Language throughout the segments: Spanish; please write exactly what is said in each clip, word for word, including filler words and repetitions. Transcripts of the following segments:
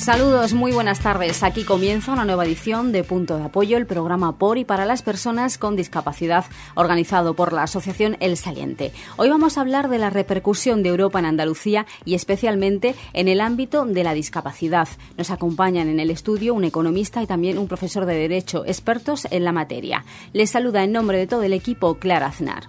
Saludos, muy buenas tardes. Aquí comienza una nueva edición de Punto de Apoyo, el programa por y para las personas con discapacidad, organizado por la Asociación El Saliente. Hoy vamos a hablar de la repercusión de Europa en Andalucía y especialmente en el ámbito de la discapacidad. Nos acompañan en el estudio un economista y también un profesor de Derecho, expertos en la materia. Les saluda en nombre de todo el equipo Clara Aznar.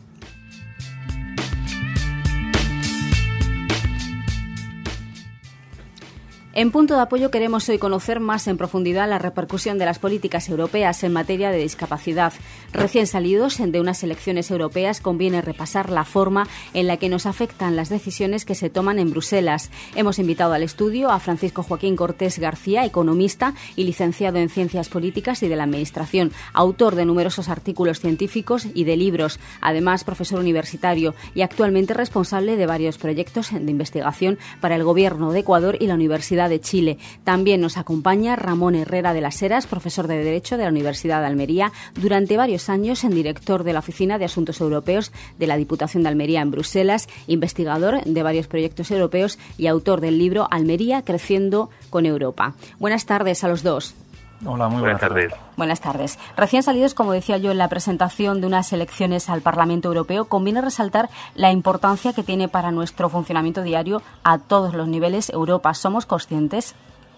En Punto de Apoyo queremos hoy conocer más en profundidad la repercusión de las políticas europeas en materia de discapacidad. Recién salidos de unas elecciones europeas, conviene repasar la forma en la que nos afectan las decisiones que se toman en Bruselas. Hemos invitado al estudio a Francisco Joaquín Cortés García, economista y licenciado en Ciencias Políticas y de la Administración, autor de numerosos artículos científicos y de libros, además profesor universitario y actualmente responsable de varios proyectos de investigación para el Gobierno de Ecuador y la Universidad de Chile. También nos acompaña Ramón Herrera de las Heras, profesor de Derecho de la Universidad de Almería, durante varios años en director de la Oficina de Asuntos Europeos de la Diputación de Almería en Bruselas, investigador de varios proyectos europeos y autor del libro Almería creciendo con Europa. Buenas tardes a los dos. Hola, muy buenas, buenas tardes. tardes. Buenas tardes. Recién salidos, como decía yo, en la presentación de unas elecciones al Parlamento Europeo, conviene resaltar la importancia que tiene para nuestro funcionamiento diario a todos los niveles Europa. ¿Somos conscientes?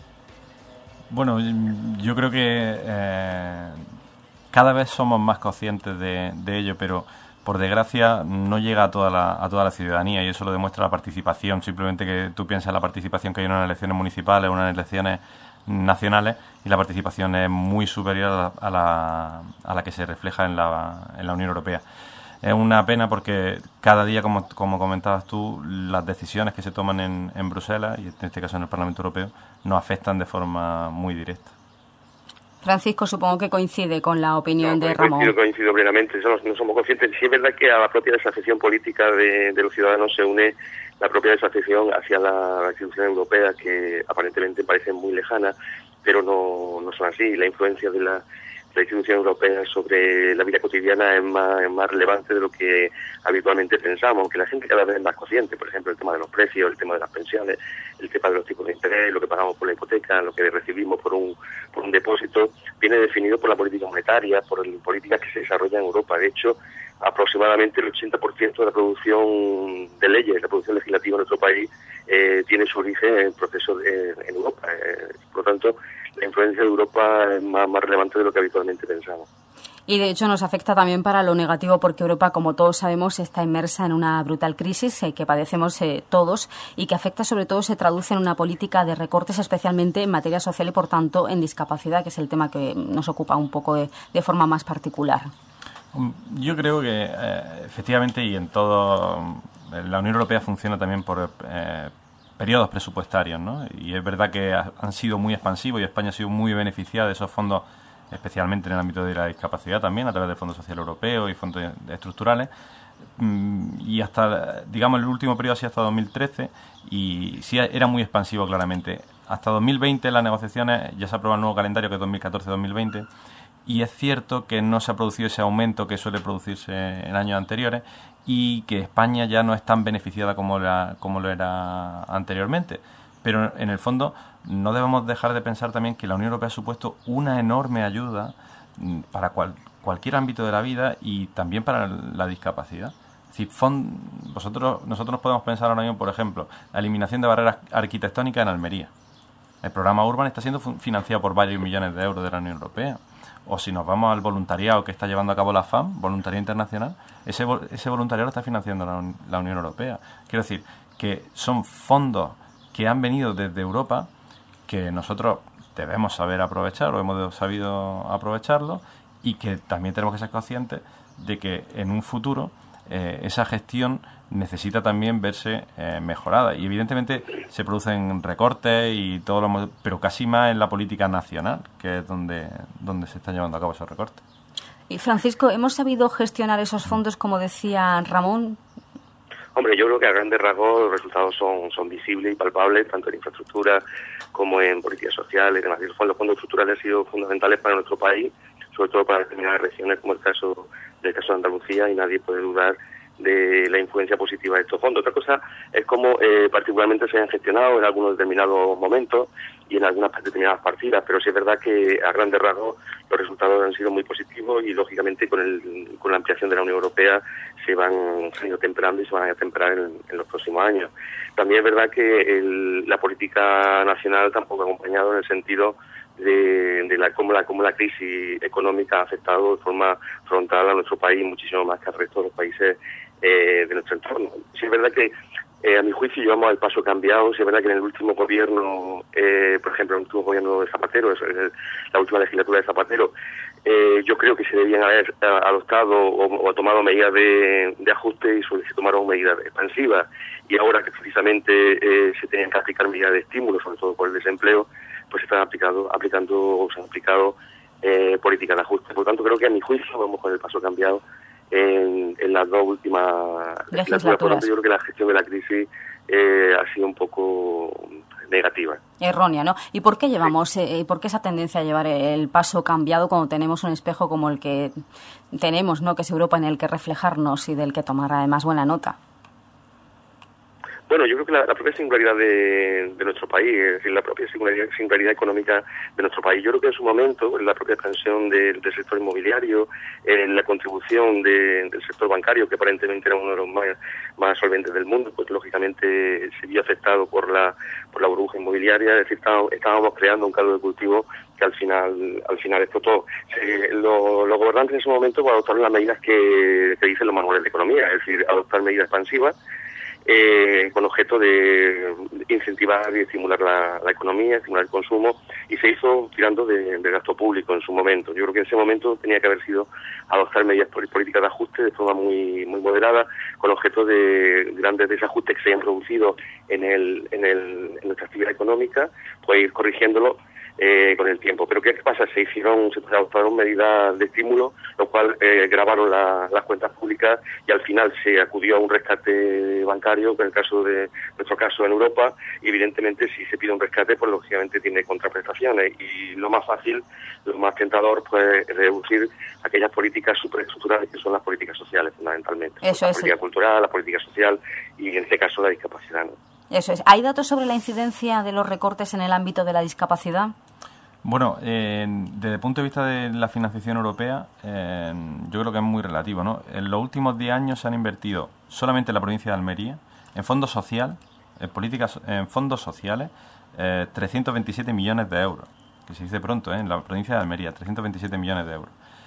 Bueno, yo creo que eh, cada vez somos más conscientes de, de ello, pero por desgracia no llega a toda la, a toda la ciudadanía, y eso lo demuestra la participación. Simplemente que tú piensas en la participación que hay en unas elecciones municipales, unas elecciones nacionales, y la participación es muy superior a la, a la, a la que se refleja en la, en la Unión Europea. Es una pena porque cada día, como, como comentabas tú, las decisiones que se toman en, en Bruselas, y en este caso en el Parlamento Europeo, nos afectan de forma muy directa. Francisco, supongo que coincide con la opinión no, de Ramón. Coincido, coincido plenamente. Somos, no somos conscientes. Sí es verdad que a la propia desafección política de, de los ciudadanos se une la propia desafección hacia la, la institución europea, que aparentemente parecen muy lejanas, pero no, no son así. La influencia de la, de la institución europea sobre la vida cotidiana es más, es más relevante de lo que habitualmente pensamos, aunque la gente cada vez es más consciente. Por ejemplo, el tema de los precios, el tema de las pensiones, el tema de los tipos de interés, lo que pagamos por la hipoteca, lo que recibimos por un por un depósito, viene definido por la política monetaria, por el, políticas que se desarrollan en Europa. De hecho, aproximadamente el ochenta por ciento de la producción de leyes, la producción legislativa en nuestro país, eh, tiene su origen en procesos de, en Europa. Eh, por lo tanto, la influencia de Europa es más, más relevante de lo que habitualmente pensamos. Y de hecho nos afecta también para lo negativo, porque Europa, como todos sabemos, está inmersa en una brutal crisis eh, que padecemos eh, todos, y que afecta sobre todo, se traduce en una política de recortes, especialmente en materia social y por tanto en discapacidad, que es el tema que nos ocupa un poco de, de forma más particular. Yo creo que eh, efectivamente, y en todo, la Unión Europea funciona también por eh, periodos presupuestarios, ¿no? Y es verdad que ha, han sido muy expansivos, y España ha sido muy beneficiada de esos fondos, especialmente en el ámbito de la discapacidad también, a través del Fondo Social Europeo y fondos estructurales, y hasta, digamos, el último periodo ha sido hasta dos mil trece, y sí era muy expansivo claramente. Hasta dos mil veinte las negociaciones, ya se aprueba el nuevo calendario, que es dos mil catorce dos mil veinte, y es cierto que no se ha producido ese aumento que suele producirse en años anteriores, y que España ya no es tan beneficiada como, la, como lo era anteriormente. Pero en el fondo no debemos dejar de pensar también que la Unión Europea ha supuesto una enorme ayuda para cual, cualquier ámbito de la vida, y también para la discapacidad. Es decir, fond, vosotros, nosotros podemos pensar ahora mismo, por ejemplo, la eliminación de barreras arquitectónicas en Almería. El programa Urban está siendo financiado por varios millones de euros de la Unión Europea. O si nos vamos al voluntariado que está llevando a cabo la F A M, Voluntariado Internacional, ese, ese voluntariado lo está financiando la, la Unión Europea. Quiero decir que son fondos que han venido desde Europa, que nosotros debemos saber aprovechar, o hemos sabido aprovecharlo, y que también tenemos que ser conscientes de que en un futuro eh, esa gestión necesita también verse eh, mejorada. Y evidentemente se producen recortes, y todo lo, pero casi más en la política nacional, que es donde, donde se están llevando a cabo esos recortes. Y Francisco, ¿hemos sabido gestionar esos fondos, como decía Ramón? Hombre, yo creo que a grandes rasgos los resultados son, son visibles y palpables, tanto en infraestructura como en políticas sociales y demás. Los fondos, los fondos estructurales han sido fundamentales para nuestro país, sobre todo para determinadas regiones, como el caso del caso de Andalucía, y nadie puede dudar de la influencia positiva de estos fondos. Otra cosa es cómo eh, particularmente se han gestionado en algunos determinados momentos y en algunas determinadas partidas, pero sí es verdad que a grandes rasgos los resultados han sido muy positivos y lógicamente con, el, con la ampliación de la Unión Europea se van se han ido temperando y se van a temperar en, en los próximos años. También es verdad que el, la política nacional tampoco ha acompañado en el sentido de, de la, cómo, la, cómo la crisis económica ha afectado de forma frontal a nuestro país muchísimo más que al resto de los países eh, de nuestro entorno. Sí es verdad que Eh, a mi juicio llevamos el paso cambiado. Sí, es verdad que en el último gobierno, eh, por ejemplo, en el último gobierno de Zapatero, es el, la última legislatura de Zapatero, eh, yo creo que se debían haber adoptado o, o tomado medidas de, de ajuste y sobre, se tomaron medidas expansivas. Y ahora que precisamente eh, se tenían que aplicar medidas de estímulo, sobre todo por el desempleo, pues se están aplicando, aplicando o se han aplicado eh, políticas de ajuste. Por lo tanto, creo que a mi juicio vamos con el paso cambiado En, en las dos últimas legislaturas. Por lo tanto, yo creo que la gestión de la crisis eh, ha sido un poco negativa. Errónea, ¿no? ¿Y por qué llevamos, eh, por qué esa tendencia a llevar el paso cambiado cuando tenemos un espejo como el que tenemos, ¿no? Que es Europa, en el que reflejarnos y del que tomar además buena nota? Bueno, yo creo que la, la propia singularidad de, de nuestro país, es decir, la propia singularidad, singularidad económica de nuestro país, yo creo que en su momento, la propia expansión de, del sector inmobiliario, eh, la contribución de, del sector bancario, que aparentemente era uno de los más, más solventes del mundo, pues lógicamente se vio afectado por la por la burbuja inmobiliaria, es decir, estábamos, estábamos creando un caldo de cultivo que al final al final explotó. Se, lo, los gobernantes en ese momento pues, adoptaron las medidas que, que dicen los manuales de economía, es decir, adoptar medidas expansivas, Eh, con objeto de incentivar y estimular la, la economía, estimular el consumo, y se hizo tirando de, de gasto público en su momento. Yo creo que en ese momento tenía que haber sido adoptar medidas políticas de ajuste de forma muy muy moderada, con objeto de grandes desajustes que se hayan producido en el en, el, en nuestra actividad económica, pues ir corrigiéndolo Eh, con el tiempo. Pero ¿qué pasa? Se hicieron, se adoptaron medidas de estímulo, lo cual eh, gravaron la, las cuentas públicas y al final se acudió a un rescate bancario, en el caso de nuestro caso en Europa, y evidentemente si se pide un rescate, pues lógicamente tiene contraprestaciones y lo más fácil, lo más tentador, pues es reducir aquellas políticas superestructurales que son las políticas sociales fundamentalmente. Eso la es política cultural, la política social y en este caso la discapacidad, ¿no? Eso es. ¿Hay datos sobre la incidencia de los recortes en el ámbito de la discapacidad? Bueno, eh, desde el punto de vista de la financiación europea, eh, yo creo que es muy relativo, ¿no? En los últimos diez años se han invertido solamente en la provincia de Almería, en fondos social, en políticas, en fondos sociales, eh, trescientos veintisiete millones de euros, que se dice pronto, ¿eh? En la provincia de Almería, trescientos veintisiete millones de euros.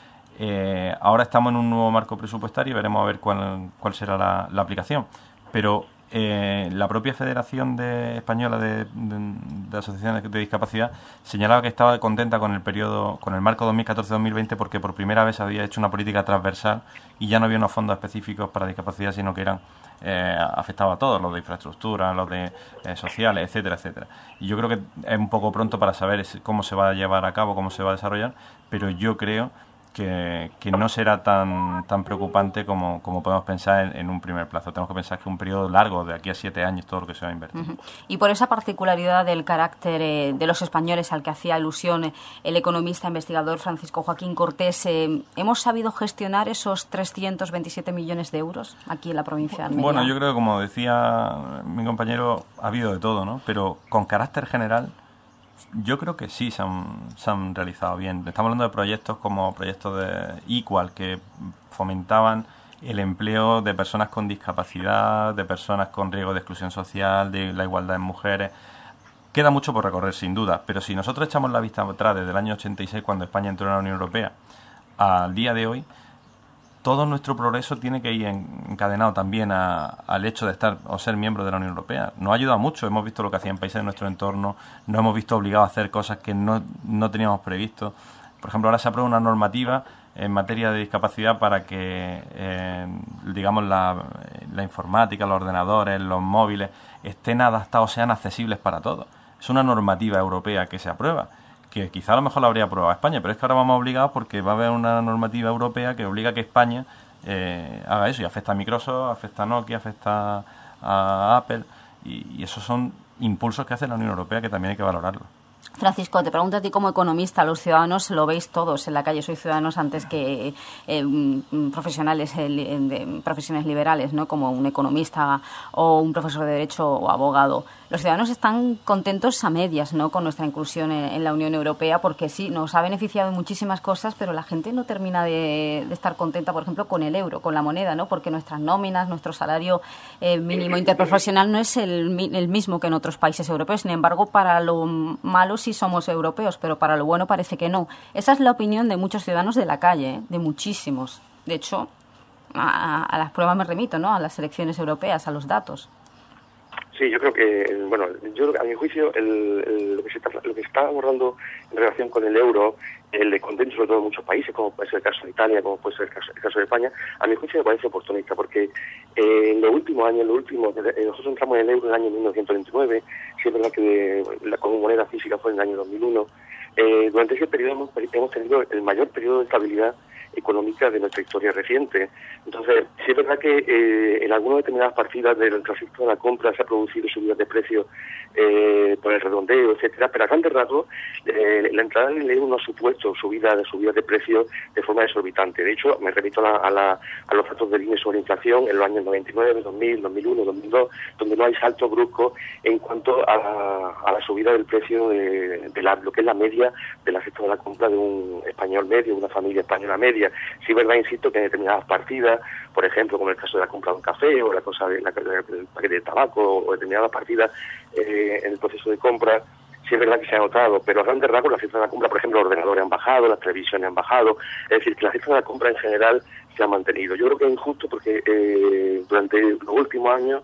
Eh, ahora estamos en un nuevo marco presupuestario y veremos a ver cuál, cuál será la, la aplicación, pero Eh, la propia Federación de Española de, de, de Asociaciones de Discapacidad señalaba que estaba contenta con el periodo, con el marco dos mil catorce dos mil veinte, porque por primera vez había hecho una política transversal y ya no había unos fondos específicos para discapacidad, sino que eran eh, afectados a todos, los de infraestructura, los de eh, sociales, etcétera, etcétera. Y yo creo que es un poco pronto para saber cómo se va a llevar a cabo, cómo se va a desarrollar, pero yo creo Que, que no será tan tan preocupante como, como podemos pensar en, en un primer plazo. Tenemos que pensar que un periodo largo, de aquí a siete años, todo lo que se va a invertir. Uh-huh. Y por esa particularidad del carácter eh, de los españoles al que hacía alusión eh, el economista investigador Francisco Joaquín Cortés, eh, ¿hemos sabido gestionar esos trescientos veintisiete millones de euros aquí en la provincia de Almería? Bueno, yo creo que, como decía mi compañero, ha habido de todo, ¿no? Pero con carácter general, yo creo que sí se han, se han realizado bien. Estamos hablando de proyectos como proyectos de Equal, que fomentaban el empleo de personas con discapacidad, de personas con riesgo de exclusión social, de la igualdad en mujeres. Queda mucho por recorrer, sin duda, pero si nosotros echamos la vista atrás desde el año ochenta y seis, cuando España entró en la Unión Europea, al día de hoy, todo nuestro progreso tiene que ir encadenado también a, al hecho de estar o ser miembro de la Unión Europea. Nos ha ayudado mucho, hemos visto lo que hacían países de nuestro entorno, nos hemos visto obligados a hacer cosas que no, no teníamos previsto. Por ejemplo, ahora se aprueba una normativa en materia de discapacidad para que, eh, digamos, la, la informática, los ordenadores, los móviles, estén adaptados, sean accesibles para todos. Es una normativa europea que se aprueba, que quizá a lo mejor la habría aprobado España, pero es que ahora vamos obligados porque va a haber una normativa europea que obliga a que España eh, haga eso, y afecta a Microsoft, afecta a Nokia, afecta a Apple, y, y esos son impulsos que hace la Unión Europea que también hay que valorarlo. Francisco, te pregunto a ti como economista, los ciudadanos lo veis todos en la calle, sois ciudadanos antes que eh, profesionales eh, de profesiones liberales, ¿no? Como un economista o un profesor de Derecho o abogado. Los ciudadanos están contentos a medias, ¿no? Con nuestra inclusión en, en la Unión Europea, porque sí, nos ha beneficiado en muchísimas cosas, pero la gente no termina de, de estar contenta, por ejemplo, con el euro, con la moneda, ¿no? Porque nuestras nóminas, nuestro salario eh, mínimo interprofesional no es el, el mismo que en otros países europeos. Sin embargo, para lo malo sí somos europeos, pero para lo bueno parece que no. Esa es la opinión de muchos ciudadanos de la calle, ¿eh? De muchísimos. De hecho, a, a las pruebas me remito, ¿no? A las elecciones europeas, a los datos. Sí, yo creo que, bueno, yo a mi juicio el, el, lo, que se está, lo que se está abordando en relación con el euro, el de contento sobre todo en muchos países, como puede ser el caso de Italia, como puede ser el caso, el caso de España, a mi juicio me parece oportunista, porque eh, en los últimos años, en los últimos, eh, nosotros entramos en el euro en el año mil novecientos veintinueve, sí es verdad que la como moneda física fue en el año dos mil uno, eh, durante ese periodo hemos, hemos tenido el mayor periodo de estabilidad económica de nuestra historia reciente. Entonces, sí es verdad que eh, en algunas determinadas partidas del trayecto de la compra se ha producido subidas de precios eh, por el redondeo, etcétera, pero a grandes rasgos eh, la entrada del euro no ha supuesto subidas de subidas de precios de forma exorbitante. De hecho, me remito a, la, a, la, a los datos del I N E sobre inflación en los años noventa y nueve, dos mil, dos mil uno, dos mil dos, donde no hay saltos bruscos en cuanto a la, a la subida del precio de, de la, lo que es la media de la cesta de la compra de un español medio, una familia española media. Sí, verdad, insisto, que en determinadas partidas, por ejemplo, como el caso de la compra de un café o la cosa de la, el paquete de tabaco o determinadas partidas eh, en el proceso de compra, sí es verdad que se ha notado, pero a grandes rasgos la cifra de la compra, por ejemplo, los ordenadores han bajado, las televisiones han bajado, es decir, que la cifra de la compra en general se ha mantenido. Yo creo que es injusto porque eh, durante los últimos años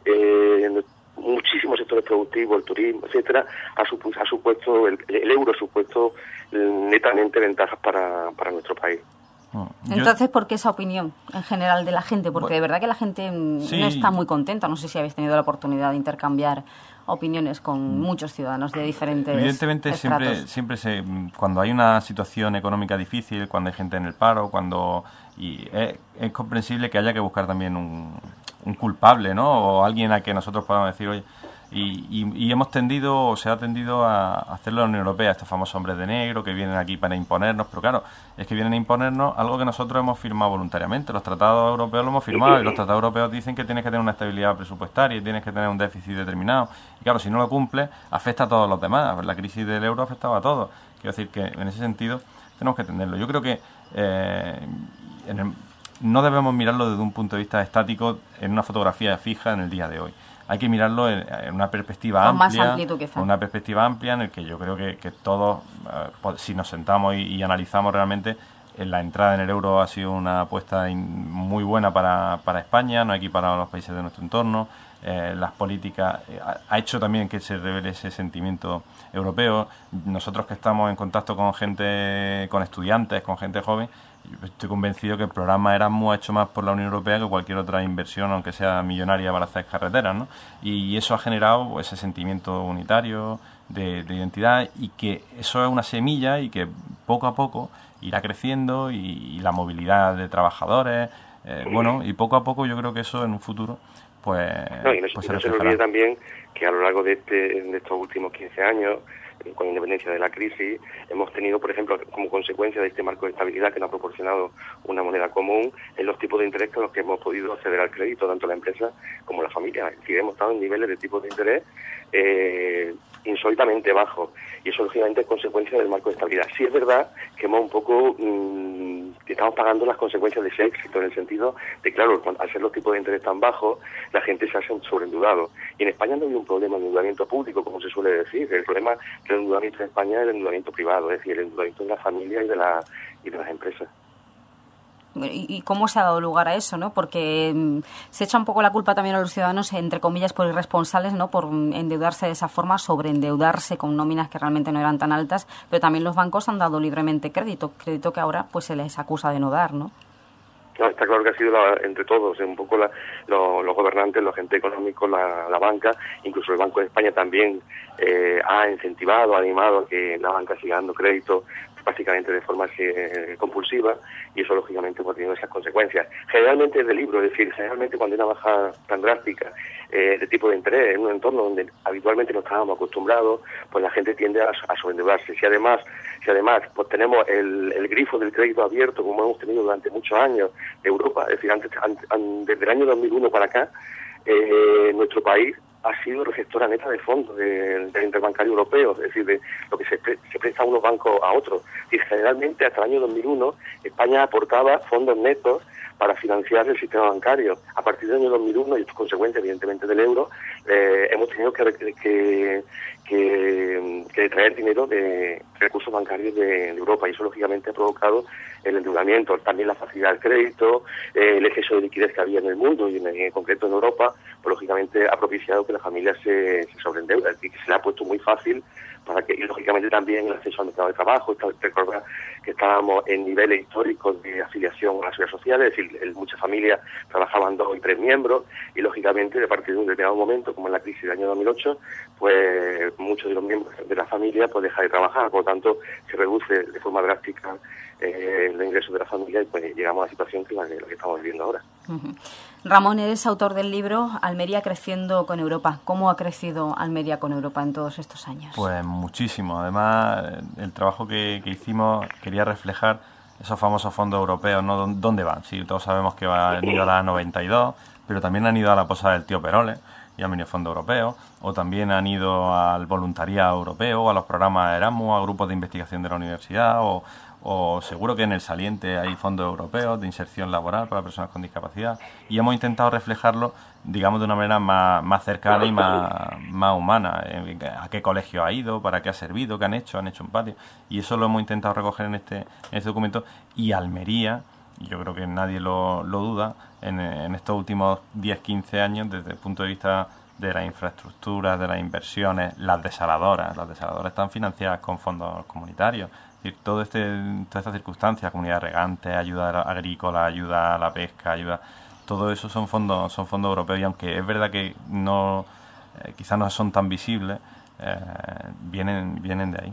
eh, muchísimos sectores productivos, el turismo, etcétera, ha, supu ha supuesto, el, el euro ha supuesto netamente ventajas para, para nuestro país. Entonces, ¿por qué esa opinión en general de la gente? Porque bueno, de verdad que la gente sí, no está muy contenta. No sé si habéis tenido la oportunidad de intercambiar opiniones con muchos ciudadanos de diferentes Evidentemente, estratos. siempre, siempre se, cuando hay una situación económica difícil, cuando hay gente en el paro, cuando y es, es comprensible que haya que buscar también un, un culpable, ¿no? O alguien a que nosotros podamos decir, oye, Y, y, y hemos tendido, o se ha tendido a hacerlo en la Unión Europea, estos famosos hombres de negro que vienen aquí para imponernos, pero claro, es que vienen a imponernos algo que nosotros hemos firmado voluntariamente. Los tratados europeos lo hemos firmado y los tratados europeos dicen que tienes que tener una estabilidad presupuestaria y tienes que tener un déficit determinado. Y claro, si no lo cumples, afecta a todos los demás. La crisis del euro afectaba a todos. Quiero decir que en ese sentido tenemos que entenderlo. Yo creo que eh, en el, no debemos mirarlo desde un punto de vista estático en una fotografía fija en el día de hoy. Hay que mirarlo en, en una perspectiva con amplia, más amplitud que con una perspectiva amplia en el que yo creo que, que todos, eh, si nos sentamos y, y analizamos realmente, eh, la entrada en el euro ha sido una apuesta in, muy buena para, para España, no aquí para los países de nuestro entorno. Eh, las políticas eh, ha, ha hecho también que se revele ese sentimiento europeo. Nosotros que estamos en contacto con gente, con estudiantes, con gente joven, estoy convencido que el programa Erasmus ha hecho más por la Unión Europea que cualquier otra inversión, aunque sea millonaria, para hacer carreteras, ¿no? Y eso ha generado ese sentimiento unitario de, de identidad, y que eso es una semilla y que poco a poco irá creciendo, y, y la movilidad de trabajadores, eh, bueno, y poco a poco yo creo que eso en un futuro pues, no, y no, pues y se no se olvide también que a lo largo de, este, de estos últimos quince años, con independencia de la crisis, hemos tenido, por ejemplo, como consecuencia de este marco de estabilidad que nos ha proporcionado una moneda común, en los tipos de interés con los que hemos podido acceder al crédito, tanto la empresa como la familia. Es decir, hemos estado en niveles de tipos de interés eh, insólitamente bajos, y eso lógicamente es consecuencia del marco de estabilidad. Sí es verdad que hemos un poco mmm, estamos pagando las consecuencias de ese éxito, en el sentido de, claro, al ser los tipos de interés tan bajos, la gente se hace sobreendeudado. Y en España no hay un problema de endeudamiento público, como se suele decir. El problema del endeudamiento en España es el endeudamiento privado, es decir, el endeudamiento de la familia y de, la, y de las empresas. ¿Y cómo se ha dado lugar a eso, no? Porque mmm, se echa un poco la culpa también a los ciudadanos, entre comillas, por irresponsables, ¿no? Por endeudarse de esa forma, sobreendeudarse con nóminas que realmente no eran tan altas, pero también los bancos han dado libremente crédito, crédito que ahora pues se les acusa de no dar, ¿no? No, está claro que ha sido la, entre todos, un poco la, lo, los gobernantes, los agentes económicos, la, la banca, incluso el Banco de España también eh, ha incentivado, ha animado a que la banca siga dando crédito prácticamente de forma eh, compulsiva, y eso lógicamente pues, tiene esas consecuencias. Generalmente es de libro, es decir, generalmente cuando hay una baja tan drástica eh, de tipo de interés en un entorno donde habitualmente no estábamos acostumbrados, pues la gente tiende a, a sobreendeudarse. Si además, si además pues tenemos el, el grifo del crédito abierto, como hemos tenido durante muchos años de Europa, es decir, antes, an, an, desde el año dos mil uno para acá, eh, nuestro país ha sido receptora neta de fondos del, del interbancario europeo, es decir, de lo que se, pre, se presta a unos bancos a otros. Y generalmente hasta el año dos mil uno España aportaba fondos netos para financiar el sistema bancario. A partir del año dos mil uno, y esto es consecuencia evidentemente del euro, eh, hemos tenido que, que, que, que traer dinero de recursos bancarios de, de Europa, y eso lógicamente ha provocado el endeudamiento, también la facilidad del crédito, eh, el exceso de liquidez que había en el mundo y en, en concreto en Europa, pues lógicamente ha propiciado que la familia se, se sobreendeude, y que se le ha puesto muy fácil para que, y lógicamente también el acceso al mercado de trabajo. Recordar que estábamos en niveles históricos de afiliación a la seguridad social, es decir, en muchas familias trabajaban dos y tres miembros, y lógicamente a partir de un determinado momento, como en la crisis del año dos mil ocho, pues muchos de los miembros de la familia pues dejan de trabajar, por lo tanto se reduce de forma drástica eh, el ingreso de la familia, y pues llegamos a la situación que es la que estamos viviendo ahora. Uh-huh. Ramón, eres autor del libro Almería creciendo con Europa. ¿Cómo ha crecido Almería con Europa en todos estos años? Pues muchísimo. Además, el trabajo que, que hicimos quería reflejar esos famosos fondos europeos, ¿no? ¿Dónde van? Sí, todos sabemos que han ido a la noventa y dos, pero también han ido a la Posada del Tío Peroles, y han venido fondos europeos, o también han ido al voluntariado europeo, a los programas Erasmus, a grupos de investigación de la universidad, o, o seguro que en el Saliente hay fondos europeos de inserción laboral para personas con discapacidad, y hemos intentado reflejarlo, digamos, de una manera más, más cercana y más, más humana. A qué colegio ha ido, para qué ha servido, qué han hecho, han hecho un patio, y eso lo hemos intentado recoger en este, en este documento. Y Almería, yo creo que nadie lo, lo duda, en, en estos últimos diez quince años, desde el punto de vista de las infraestructuras, de las inversiones, las desaladoras, las desaladoras están financiadas con fondos comunitarios. Es decir, todo este, todas estas circunstancias, comunidad regante, ayuda agrícola, ayuda a la pesca, ayuda, todo eso son fondos, son fondos europeos, y aunque es verdad que no, eh, quizás no son tan visibles, eh, vienen, vienen de ahí.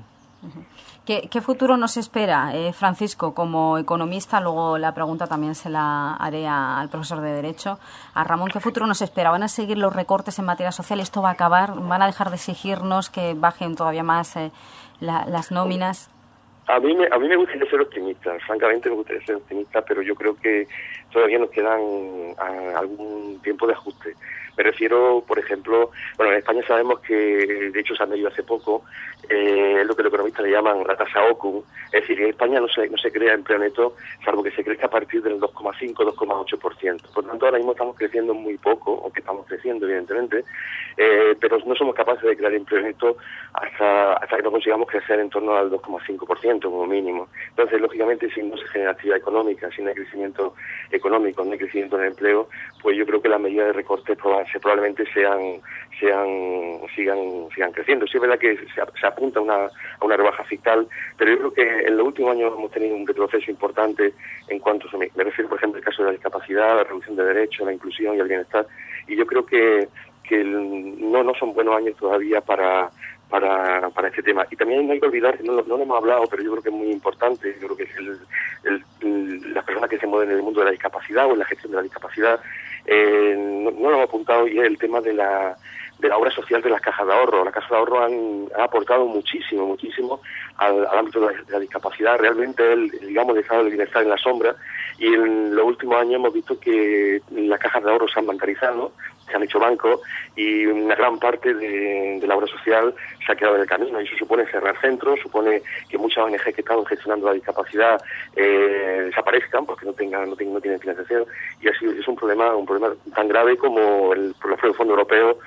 ¿Qué, qué futuro nos espera, eh, Francisco, como economista? Luego la pregunta también se la haré a, al profesor de Derecho, a Ramón. ¿Qué futuro nos espera? ¿Van a seguir los recortes en materia social? ¿Esto va a acabar? ¿Van a dejar de exigirnos que bajen todavía más eh, la, las nóminas? A mí, me, a mí me gustaría ser optimista, francamente me gustaría ser optimista, pero yo creo que todavía nos quedan a, algún tiempo de ajuste. Me refiero, por ejemplo, bueno, en España sabemos que, de hecho se ha medido hace poco, eh, lo que los economistas le llaman la tasa Ocum, es decir, en España no se, no se crea empleo neto, salvo que se crezca a partir del dos coma cinco, dos coma ocho por ciento. Por lo tanto, ahora mismo estamos creciendo muy poco, aunque estamos creciendo, evidentemente, eh, pero no somos capaces de crear empleo neto hasta, hasta que no consigamos crecer en torno al dos coma cinco por ciento como mínimo. Entonces, lógicamente, si no se genera actividad económica, si no hay crecimiento económico, no hay crecimiento en el empleo, pues yo creo que las medidas de recorte probablemente sean, sean, sigan, sigan creciendo. Sí es verdad que se, se apunta a una, a una rebaja fiscal, pero yo creo que en los últimos años hemos tenido un retroceso importante en cuanto a, me refiero, por ejemplo, al caso de la discapacidad, la reducción de derechos, la inclusión y el bienestar, y yo creo que, que el, no, no son buenos años todavía para para para este tema. Y también no hay que olvidar, no, no lo hemos hablado, pero yo creo que es muy importante, yo creo que es el, el, el, las personas que se mueven en el mundo de la discapacidad o en la gestión de la discapacidad, eh, no, no lo hemos apuntado, y es el tema de la de la obra social de las cajas de ahorro. Las cajas de ahorro han, han aportado muchísimo, muchísimo al, al ámbito de la, de la discapacidad. Realmente el, digamos, el estado del bienestar en la sombra, y en los últimos años hemos visto que las cajas de ahorro se han bancarizado, se han hecho bancos, y una gran parte de, de la obra social se ha quedado en el camino, y eso supone cerrar centros, supone que muchas O N G que estaban gestionando la discapacidad eh, desaparezcan porque no tengan no, tengan, no tienen financiación, y así es un problema un problema tan grave como el, el Fondo Europeo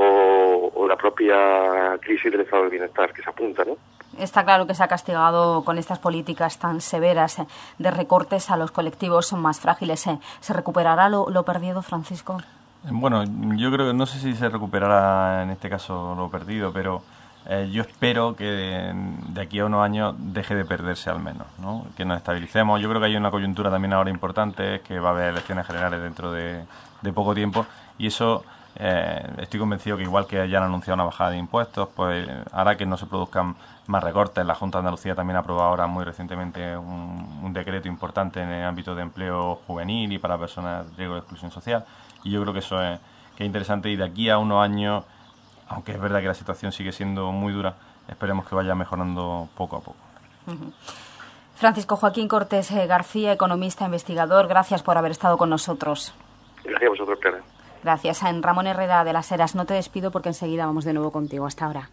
o, o la propia crisis del estado del bienestar que se apunta, ¿no? Está claro que se ha castigado con estas políticas tan severas eh, de recortes a los colectivos más frágiles. Eh. ¿Se recuperará lo, lo perdido, Francisco? Bueno, yo creo que no sé si se recuperará en este caso lo perdido, pero eh, yo espero que de, de aquí a unos años deje de perderse al menos, ¿no? Que nos estabilicemos. Yo creo que hay una coyuntura también ahora importante, que va a haber elecciones generales dentro de, de poco tiempo, y eso eh, estoy convencido que igual que ya han anunciado una bajada de impuestos, pues hará que no se produzcan más recortes. La Junta de Andalucía también ha aprobado ahora muy recientemente un, un decreto importante en el ámbito de empleo juvenil y para personas de riesgo de exclusión social, y yo creo que eso es, que es interesante, y de aquí a unos años, aunque es verdad que la situación sigue siendo muy dura, esperemos que vaya mejorando poco a poco. Uh-huh. Francisco Joaquín Cortés García, economista, investigador, gracias por haber estado con nosotros. Gracias a vosotros, Clara. Gracias. En Ramón Herrera de las Heras, no te despido porque enseguida vamos de nuevo contigo. Hasta ahora.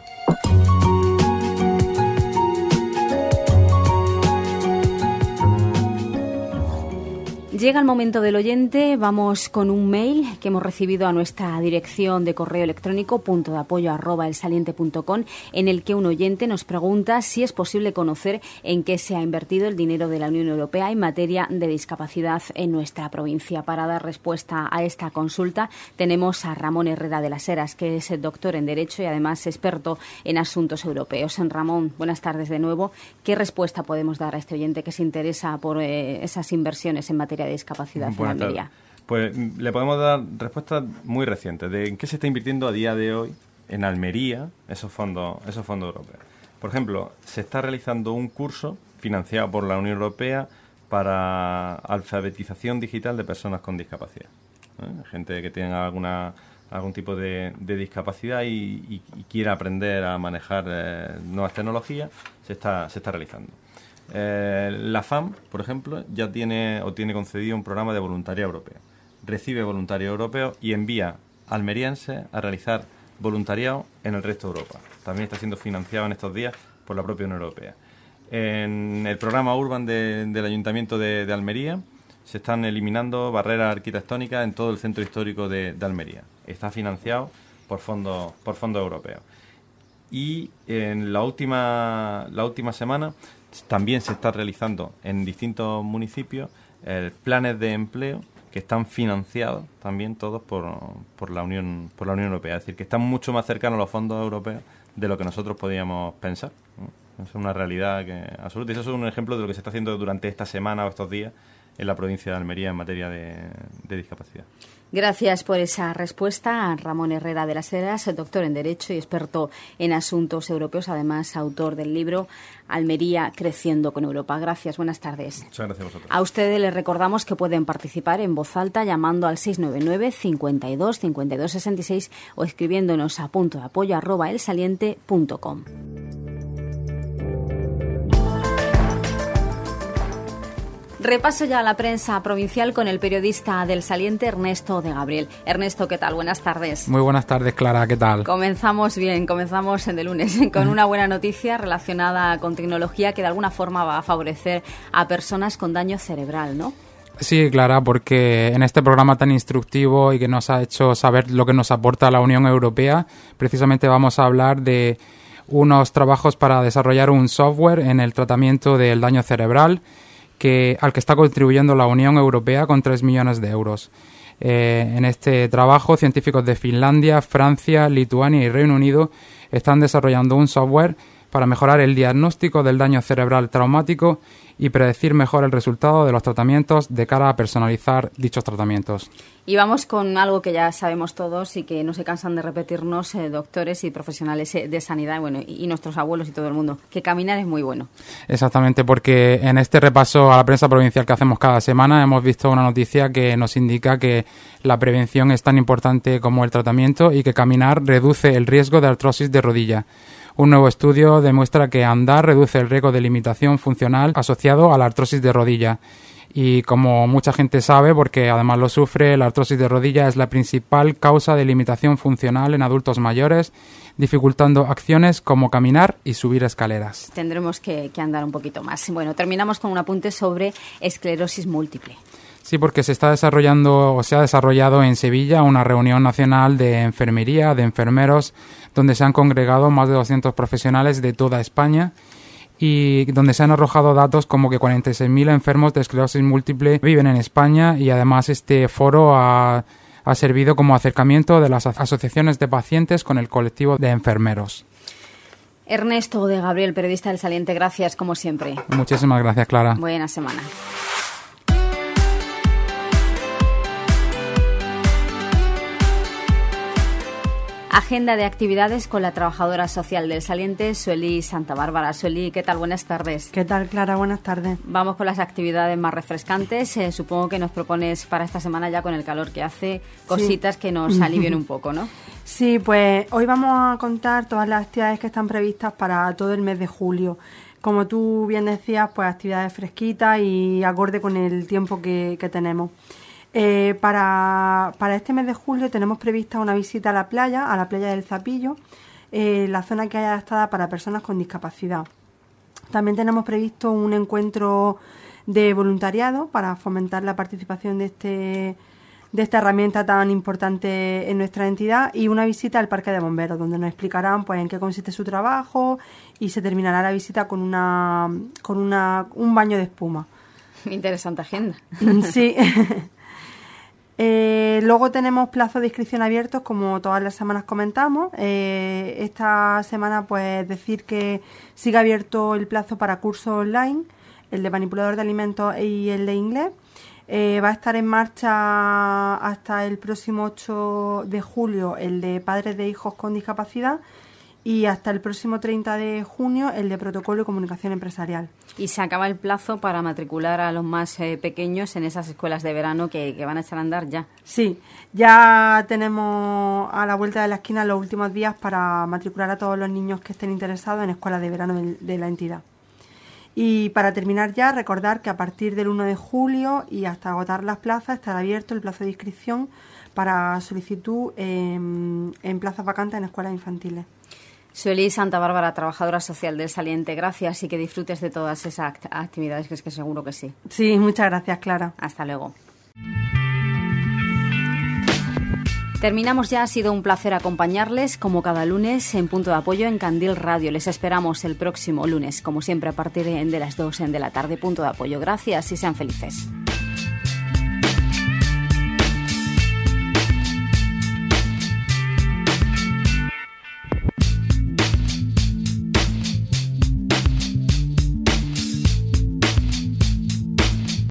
Llega el momento del oyente, vamos con un mail que hemos recibido a nuestra dirección de correo electrónico punto de apoyo arroba elsaliente punto com, en el que un oyente nos pregunta si es posible conocer en qué se ha invertido el dinero de la Unión Europea en materia de discapacidad en nuestra provincia. Para dar respuesta a esta consulta tenemos a Ramón Herrera de las Heras, que es doctor en Derecho y además experto en asuntos europeos. Ramón, buenas tardes de nuevo. ¿Qué respuesta podemos dar a este oyente que se interesa por eh, esas inversiones en materia de discapacidad en Almería? Pues le podemos dar respuestas muy recientes de en qué se está invirtiendo a día de hoy en Almería esos fondos, esos fondos europeos. Por ejemplo, se está realizando un curso financiado por la Unión Europea para alfabetización digital de personas con discapacidad. ¿Eh? Gente que tiene alguna algún tipo de, de discapacidad y, y, y quiera aprender a manejar eh, nuevas tecnologías, se está, se está realizando. Eh, la F A M, por ejemplo, ya tiene o tiene concedido un programa de voluntariado europeo. Recibe voluntarios europeos y envía almerienses a realizar voluntariado en el resto de Europa. También está siendo financiado en estos días por la propia Unión Europea. En el programa Urban de, del Ayuntamiento de, de Almería se están eliminando barreras arquitectónicas en todo el centro histórico de, de Almería. Está financiado por fondos por fondos europeos. Y en la última la última semana también se está realizando en distintos municipios eh, planes de empleo que están financiados también todos por, por la Unión por la Unión Europea. Es decir, que están mucho más cercanos a los fondos europeos de lo que nosotros podíamos pensar. ¿no? Es una realidad que absoluta. Y eso es un ejemplo de lo que se está haciendo durante esta semana o estos días en la provincia de Almería en materia de, de discapacidad. Gracias por esa respuesta a Ramón Herrera de las Heras, doctor en Derecho y experto en asuntos europeos, además autor del libro Almería creciendo con Europa. Gracias, buenas tardes. Muchas gracias a vosotros. A ustedes les recordamos que pueden participar en voz alta llamando al seis nueve nueve, cincuenta y dos, cincuenta y dos sesenta y seis o escribiéndonos a punto de apoyo arroba elsaliente punto com. Repaso ya a la prensa provincial con el periodista del Saliente, Ernesto de Gabriel. Ernesto, ¿qué tal? Buenas tardes. Muy buenas tardes, Clara, ¿qué tal? Comenzamos bien, comenzamos de lunes con una buena noticia relacionada con tecnología que de alguna forma va a favorecer a personas con daño cerebral, ¿no? Sí, Clara, porque en este programa tan instructivo y que nos ha hecho saber lo que nos aporta la Unión Europea, precisamente vamos a hablar de unos trabajos para desarrollar un software en el tratamiento del daño cerebral, que al que está contribuyendo la Unión Europea con tres millones de euros. Eh, en este trabajo, científicos de Finlandia, Francia, Lituania y Reino Unido están desarrollando un software para mejorar el diagnóstico del daño cerebral traumático y predecir mejor el resultado de los tratamientos de cara a personalizar dichos tratamientos. Y vamos con algo que ya sabemos todos y que no se cansan de repetirnos eh, doctores y profesionales eh, de sanidad, bueno, y, y nuestros abuelos y todo el mundo, que caminar es muy bueno. Exactamente, porque en este repaso a la prensa provincial que hacemos cada semana hemos visto una noticia que nos indica que la prevención es tan importante como el tratamiento y que caminar reduce el riesgo de artrosis de rodilla. Un nuevo estudio demuestra que andar reduce el riesgo de limitación funcional asociado a la artrosis de rodilla. Y como mucha gente sabe, porque además lo sufre, la artrosis de rodilla es la principal causa de limitación funcional en adultos mayores, dificultando acciones como caminar y subir escaleras. Tendremos que, que andar un poquito más. Bueno, terminamos con un apunte sobre esclerosis múltiple. Sí, porque se está desarrollando o se ha desarrollado en Sevilla una reunión nacional de enfermería, de enfermeros, donde se han congregado más de doscientos profesionales de toda España y donde se han arrojado datos como que cuarenta y seis mil enfermos de esclerosis múltiple viven en España y además este foro ha, ha servido como acercamiento de las asociaciones de pacientes con el colectivo de enfermeros. Ernesto de Gabriel, periodista del Saliente, gracias como siempre. Muchísimas gracias, Clara. Buena semana. Agenda de actividades con la trabajadora social del Saliente, Sueli Santa Bárbara. Sueli, ¿qué tal? Buenas tardes. ¿Qué tal, Clara? Buenas tardes. Vamos con las actividades más refrescantes. Eh, supongo que nos propones para esta semana, ya con el calor que hace, cositas sí. que nos alivien un poco, ¿no? Sí, pues hoy vamos a contar todas las actividades que están previstas para todo el mes de julio. Como tú bien decías, pues actividades fresquitas y acorde con el tiempo que, que tenemos. Eh, para, para este mes de julio tenemos prevista una visita a la playa, a la playa del Zapillo, eh, la zona que hay adaptada para personas con discapacidad. También tenemos previsto un encuentro de voluntariado para fomentar la participación de este de esta herramienta tan importante en nuestra entidad, y una visita al Parque de Bomberos, donde nos explicarán pues en qué consiste su trabajo, y se terminará la visita con una con una un baño de espuma. Interesante agenda. Sí. Eh, luego tenemos plazos de inscripción abiertos, como todas las semanas comentamos. Eh, esta semana, pues decir que sigue abierto el plazo para cursos online, el de manipulador de alimentos y el de inglés. Eh, va a estar en marcha hasta el próximo ocho de julio el de padres de hijos con discapacidad, y hasta el próximo treinta de junio el de protocolo y comunicación empresarial. Y se acaba el plazo para matricular a los más eh, pequeños en esas escuelas de verano que, que van a echar a andar ya. Sí, ya tenemos a la vuelta de la esquina los últimos días para matricular a todos los niños que estén interesados en escuelas de verano de, de la entidad. Y para terminar ya, recordar que a partir del uno de julio y hasta agotar las plazas estará abierto el plazo de inscripción para solicitud en, en plazas vacantes en escuelas infantiles. Sueli Santa Bárbara, trabajadora social del Saliente, gracias, y que disfrutes de todas esas act- actividades, que es que seguro que sí. Sí, muchas gracias, Clara. Hasta luego. Terminamos ya, ha sido un placer acompañarles como cada lunes en Punto de Apoyo en Candil Radio. Les esperamos el próximo lunes, como siempre, a partir de las dos de la tarde. Punto de Apoyo. Gracias y sean felices.